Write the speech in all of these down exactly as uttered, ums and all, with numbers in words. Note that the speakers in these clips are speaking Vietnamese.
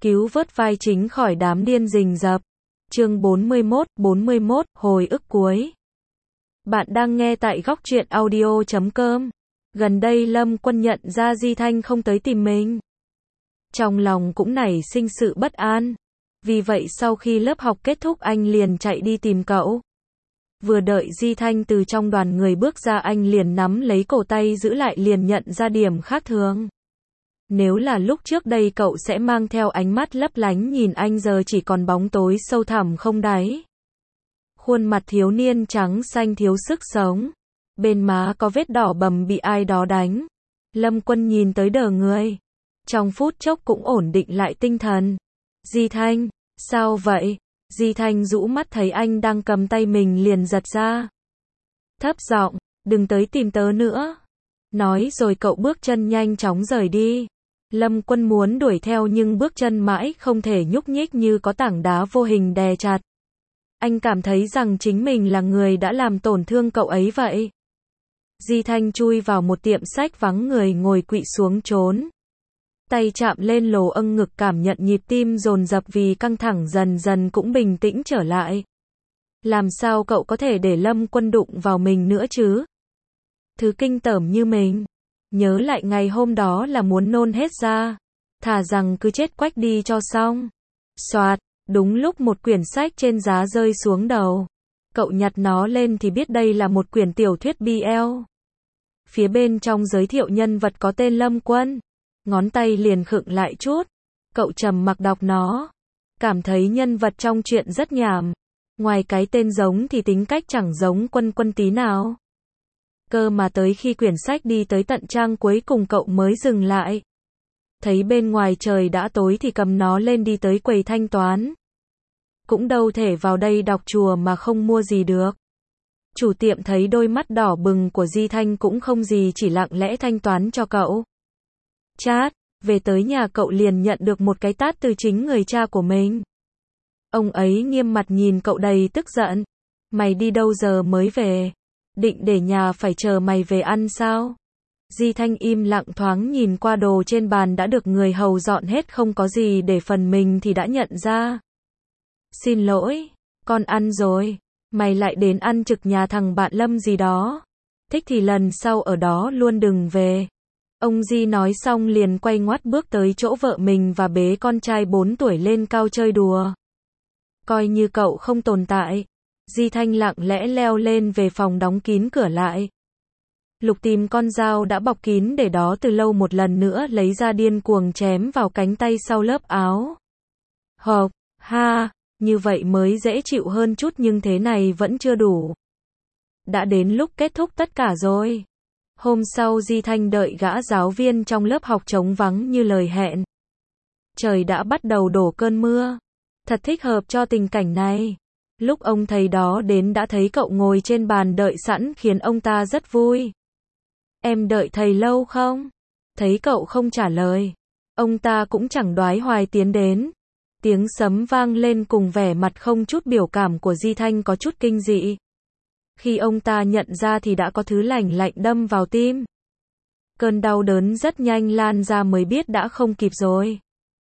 cứu vớt vai chính khỏi đám điên rình rập. Chương bốn mươi mốt, bốn mươi mốt, hồi ức cuối. Bạn đang nghe tại góc truyện audio chấm com. Gần đây Lâm Quân nhận ra Di Thanh không tới tìm mình. Trong lòng cũng nảy sinh sự bất an. Vì vậy sau khi lớp học kết thúc anh liền chạy đi tìm cậu. Vừa đợi Di Thanh từ trong đoàn người bước ra anh liền nắm lấy cổ tay giữ lại, liền nhận ra điểm khác thường. Nếu là lúc trước đây cậu sẽ mang theo ánh mắt lấp lánh nhìn anh, giờ chỉ còn bóng tối sâu thẳm không đáy. Khuôn mặt thiếu niên trắng xanh thiếu sức sống. Bên má có vết đỏ bầm bị ai đó đánh. Lâm Quân nhìn tới đờ người. Trong phút chốc cũng ổn định lại tinh thần. Di Thanh, sao vậy? Di Thanh rũ mắt thấy anh đang cầm tay mình liền giật ra. Thấp giọng, đừng tới tìm tớ nữa. Nói rồi cậu bước chân nhanh chóng rời đi. Lâm Quân muốn đuổi theo nhưng bước chân mãi không thể nhúc nhích, như có tảng đá vô hình đè chặt. Anh cảm thấy rằng chính mình là người đã làm tổn thương cậu ấy vậy. Di Thanh chui vào một tiệm sách vắng người, ngồi quỵ xuống trốn. Tay chạm lên lồ âng ngực, cảm nhận nhịp tim dồn dập vì căng thẳng dần dần cũng bình tĩnh trở lại. Làm sao cậu có thể để Lâm Quân đụng vào mình nữa chứ? Thứ kinh tởm như mình. Nhớ lại ngày hôm đó là muốn nôn hết ra. Thà rằng cứ chết quách đi cho xong. Soạt, đúng lúc một quyển sách trên giá rơi xuống đầu. Cậu nhặt nó lên thì biết đây là một quyển tiểu thuyết B L. Phía bên trong giới thiệu nhân vật có tên Lâm Quân. Ngón tay liền khựng lại chút. Cậu trầm mặc đọc nó. Cảm thấy nhân vật trong truyện rất nhảm. Ngoài cái tên giống thì tính cách chẳng giống Quân Quân tí nào. Cơ mà tới khi quyển sách đi tới tận trang cuối cùng cậu mới dừng lại. Thấy bên ngoài trời đã tối thì cầm nó lên đi tới quầy thanh toán. Cũng đâu thể vào đây đọc chùa mà không mua gì được. Chủ tiệm thấy đôi mắt đỏ bừng của Di Thanh cũng không gì, chỉ lặng lẽ thanh toán cho cậu. Chát, về tới nhà cậu liền nhận được một cái tát từ chính người cha của mình. Ông ấy nghiêm mặt nhìn cậu đầy tức giận. Mày đi đâu giờ mới về? Định để nhà phải chờ mày về ăn sao? Di Thanh im lặng thoáng nhìn qua đồ trên bàn đã được người hầu dọn hết không có gì để phần mình thì đã nhận ra. Xin lỗi, con ăn rồi. Mày lại đến ăn trực nhà thằng bạn Lâm gì đó. Thích thì lần sau ở đó luôn đừng về. Ông Di nói xong liền quay ngoắt bước tới chỗ vợ mình và bế con trai bốn tuổi lên cao chơi đùa. Coi như cậu không tồn tại. Di Thanh lặng lẽ leo lên về phòng đóng kín cửa lại. Lục tìm con dao đã bọc kín để đó từ lâu, một lần nữa lấy ra điên cuồng chém vào cánh tay sau lớp áo. Hộc, ha, như vậy mới dễ chịu hơn chút nhưng thế này vẫn chưa đủ. Đã đến lúc kết thúc tất cả rồi. Hôm sau Di Thanh đợi gã giáo viên trong lớp học trống vắng như lời hẹn. Trời đã bắt đầu đổ cơn mưa. Thật thích hợp cho tình cảnh này. Lúc ông thầy đó đến đã thấy cậu ngồi trên bàn đợi sẵn khiến ông ta rất vui. Em đợi thầy lâu không? Thấy cậu không trả lời. Ông ta cũng chẳng đoái hoài tiến đến. Tiếng sấm vang lên cùng vẻ mặt không chút biểu cảm của Di Thanh có chút kinh dị. Khi ông ta nhận ra thì đã có thứ lạnh lạnh đâm vào tim. Cơn đau đớn rất nhanh lan ra mới biết đã không kịp rồi.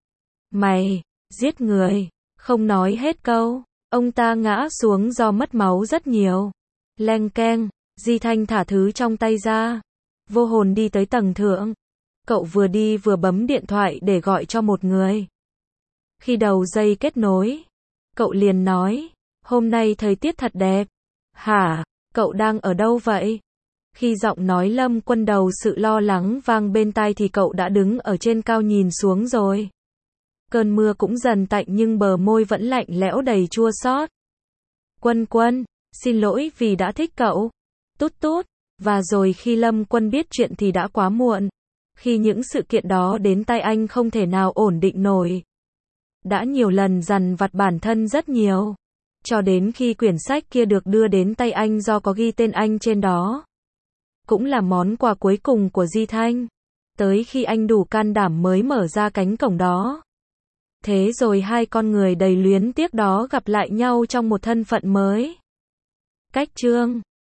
Mày, giết người. Không nói hết câu. Ông ta ngã xuống do mất máu rất nhiều. Leng keng, Di Thanh thả thứ trong tay ra. Vô hồn đi tới tầng thượng. Cậu vừa đi vừa bấm điện thoại để gọi cho một người. Khi đầu dây kết nối, cậu liền nói, hôm nay thời tiết thật đẹp. Hả, cậu đang ở đâu vậy? Khi giọng nói Lâm Quân đầu sự lo lắng vang bên tai thì cậu đã đứng ở trên cao nhìn xuống rồi. Cơn mưa cũng dần tạnh nhưng bờ môi vẫn lạnh lẽo đầy chua xót. Quân Quân, xin lỗi vì đã thích cậu. Tút tút. Và rồi khi Lâm Quân biết chuyện thì đã quá muộn. Khi những sự kiện đó đến tay anh không thể nào ổn định nổi. Đã nhiều lần dằn vặt bản thân rất nhiều. Cho đến khi quyển sách kia được đưa đến tay anh do có ghi tên anh trên đó. Cũng là món quà cuối cùng của Di Thanh. Tới khi anh đủ can đảm mới mở ra cánh cổng đó. Thế rồi hai con người đầy luyến tiếc đó gặp lại nhau trong một thân phận mới. Cách chương